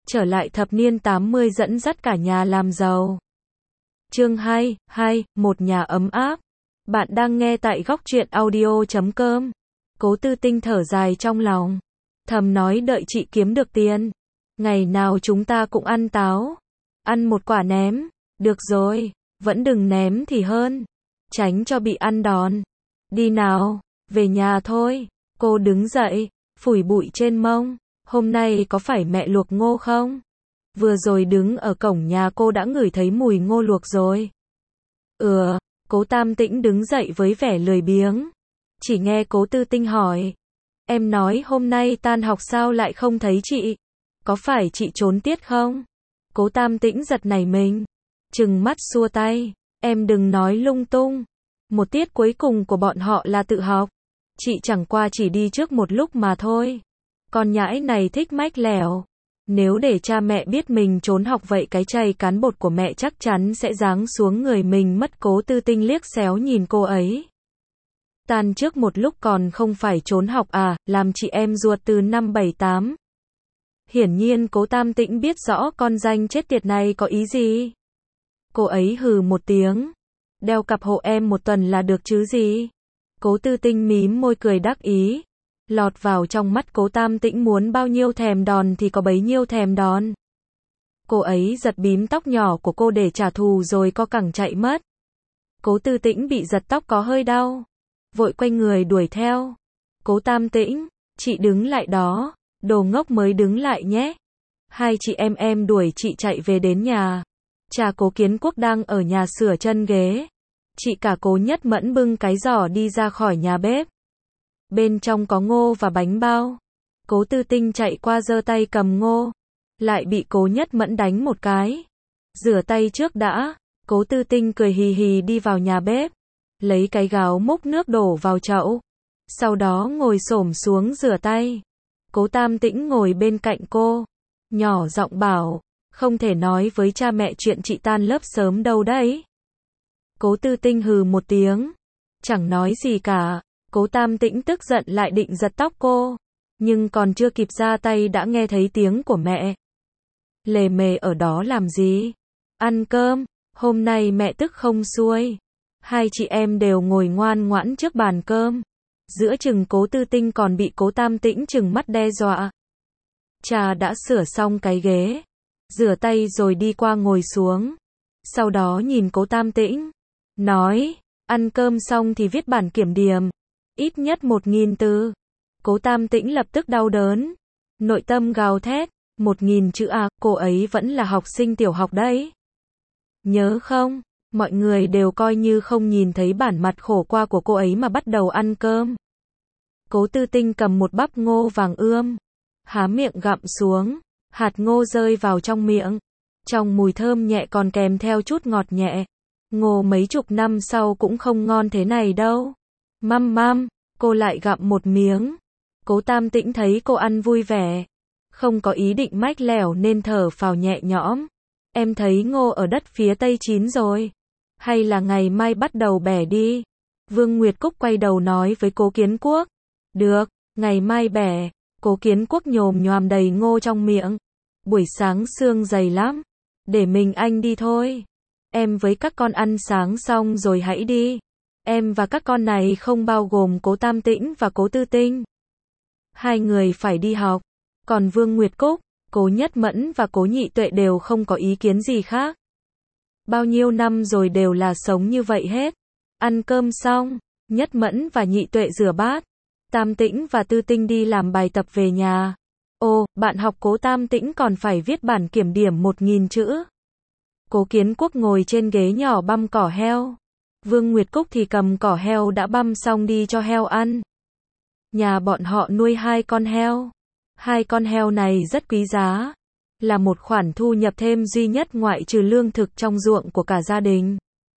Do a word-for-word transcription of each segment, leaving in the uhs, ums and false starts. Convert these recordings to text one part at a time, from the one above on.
trở lại thập niên tám mươi dẫn dắt cả nhà làm giàu. Chương hai, hai, một nhà ấm áp. Bạn đang nghe tại góc truyện audio chấm com. Cố Tư Tinh thở dài trong lòng, thầm nói đợi chị kiếm được tiền, ngày nào chúng ta cũng ăn táo, ăn một quả ném, được rồi, vẫn đừng ném thì hơn, tránh cho bị ăn đòn. Đi nào, về nhà thôi. Cô đứng dậy, phủi bụi trên mông. Hôm nay có phải mẹ luộc ngô không? Vừa rồi đứng ở cổng nhà cô đã ngửi thấy mùi ngô luộc rồi. Ừ, Cố Tam Tĩnh đứng dậy với vẻ lười biếng. Chỉ nghe Cố Tư Tinh hỏi, em nói hôm nay tan học sao lại không thấy chị? Có phải chị trốn tiết không? Cố Tam Tĩnh giật nảy mình, trừng mắt xua tay, em đừng nói lung tung. Một tiết cuối cùng của bọn họ là tự học. Chị chẳng qua chỉ đi trước một lúc mà thôi. Con nhãi này thích mách lẻo. Nếu để cha mẹ biết mình trốn học vậy cái chày cán bột của mẹ chắc chắn sẽ giáng xuống người mình mất. Cố Tư Tinh liếc xéo nhìn cô ấy. Tan trước một lúc còn không phải trốn học à, làm chị em ruột từ năm bảy tám. Hiển nhiên Cố Tam Tĩnh biết rõ con danh chết tiệt này có ý gì. Cô ấy hừ một tiếng. Đeo cặp hộ em một tuần là được chứ gì. Cố Tư Tinh mím môi cười đắc ý. Lọt vào trong mắt Cố Tam Tĩnh muốn bao nhiêu thèm đòn thì có bấy nhiêu thèm đòn. Cô ấy giật bím tóc nhỏ của cô để trả thù rồi co cẳng chạy mất. Cố Tư Tĩnh bị giật tóc có hơi đau, vội quay người đuổi theo. Cố Tam Tĩnh, chị đứng lại đó, đồ ngốc mới đứng lại nhé. Hai chị em em đuổi chị chạy về đến nhà. Cha Cố Kiến Quốc đang ở nhà sửa chân ghế. Chị cả Cố Nhất Mẫn bưng cái giỏ đi ra khỏi nhà bếp. Bên trong có ngô và bánh bao. Cố Tư Tinh chạy qua giơ tay cầm ngô, lại bị Cố Nhất Mẫn đánh một cái. Rửa tay trước đã. Cố Tư Tinh cười hì hì đi vào nhà bếp, lấy cái gáo múc nước đổ vào chậu, sau đó ngồi xổm xuống rửa tay. Cố Tam Tĩnh ngồi bên cạnh cô, nhỏ giọng bảo, không thể nói với cha mẹ chuyện chị tan lớp sớm đâu đấy. Cố Tư Tinh hừ một tiếng, chẳng nói gì cả. Cố Tam Tĩnh tức giận lại định giật tóc cô, nhưng còn chưa kịp ra tay đã nghe thấy tiếng của mẹ. Lề mề ở đó làm gì? Ăn cơm, hôm nay mẹ tức không xuôi. Hai chị em đều ngồi ngoan ngoãn trước bàn cơm. Giữa chừng Cố Tư Tinh còn bị Cố Tam Tĩnh trừng mắt đe dọa. Cha đã sửa xong cái ghế, rửa tay rồi đi qua ngồi xuống. Sau đó nhìn Cố Tam Tĩnh, nói, ăn cơm xong thì viết bản kiểm điểm. Ít nhất một nghìn từ. Cố Tam Tĩnh lập tức đau đớn. Nội tâm gào thét. Một nghìn chữ à, cô ấy vẫn là học sinh tiểu học đấy. Nhớ không? Mọi người đều coi như không nhìn thấy bản mặt khổ qua của cô ấy mà bắt đầu ăn cơm. Cố Tư Tinh cầm một bắp ngô vàng ươm, há miệng gặm xuống. Hạt ngô rơi vào trong miệng. Trong mùi thơm nhẹ còn kèm theo chút ngọt nhẹ. Ngô mấy chục năm sau cũng không ngon thế này đâu. Măm măm, cô lại gặm một miếng. Cố Tam Tĩnh thấy cô ăn vui vẻ, không có ý định mách lẻo nên thở phào nhẹ nhõm. Em thấy ngô ở đất phía tây chín rồi, hay là ngày mai bắt đầu bẻ đi? Vương Nguyệt Cúc quay đầu nói với Cố Kiến Quốc. Được, ngày mai bẻ. Cố Kiến Quốc nhồm nhoàm đầy ngô trong miệng. Buổi sáng xương dày lắm, để mình anh đi thôi. Em với các con ăn sáng xong rồi hãy đi. Em và các con này không bao gồm Cố Tam Tĩnh và Cố Tư Tinh. Hai người phải đi học. Còn Vương Nguyệt Cúc, Cố Nhất Mẫn và Cố Nhị Tuệ đều không có ý kiến gì khác. Bao nhiêu năm rồi đều là sống như vậy hết. Ăn cơm xong, Nhất Mẫn và Nhị Tuệ rửa bát. Tam Tĩnh và Tư Tinh đi làm bài tập về nhà. Ồ, bạn học Cố Tam Tĩnh còn phải viết bản kiểm điểm một nghìn chữ. Cố Kiến Quốc ngồi trên ghế nhỏ băm cỏ heo. Vương Nguyệt Cúc thì cầm cỏ heo đã băm xong đi cho heo ăn. Nhà bọn họ nuôi hai con heo. Hai con heo này rất quý giá, là một khoản thu nhập thêm duy nhất ngoại trừ lương thực trong ruộng của cả gia đình.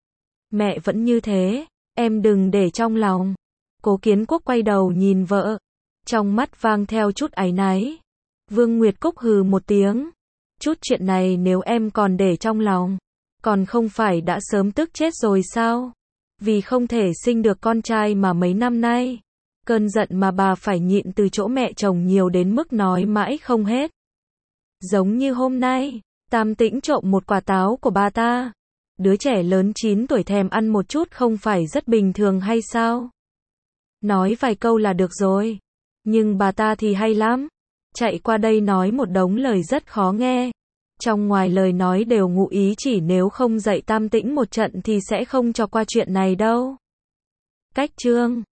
Mẹ vẫn như thế, em đừng để trong lòng. Cố Kiến Quốc quay đầu nhìn vợ, trong mắt vang theo chút áy náy. Vương Nguyệt Cúc hừ một tiếng. Chút chuyện này nếu em còn để trong lòng, còn không phải đã sớm tức chết rồi sao? Vì không thể sinh được con trai mà mấy năm nay, cơn giận mà bà phải nhịn từ chỗ mẹ chồng nhiều đến mức nói mãi không hết. Giống như hôm nay, Tam Tĩnh trộm một quả táo của bà ta. Đứa trẻ lớn chín tuổi thèm ăn một chút không phải rất bình thường hay sao? Nói vài câu là được rồi. Nhưng bà ta thì hay lắm. Chạy qua đây nói một đống lời rất khó nghe. Trong ngoài lời nói đều ngụ ý chỉ nếu không dạy Tam Tĩnh một trận thì sẽ không cho qua chuyện này đâu. Cách chương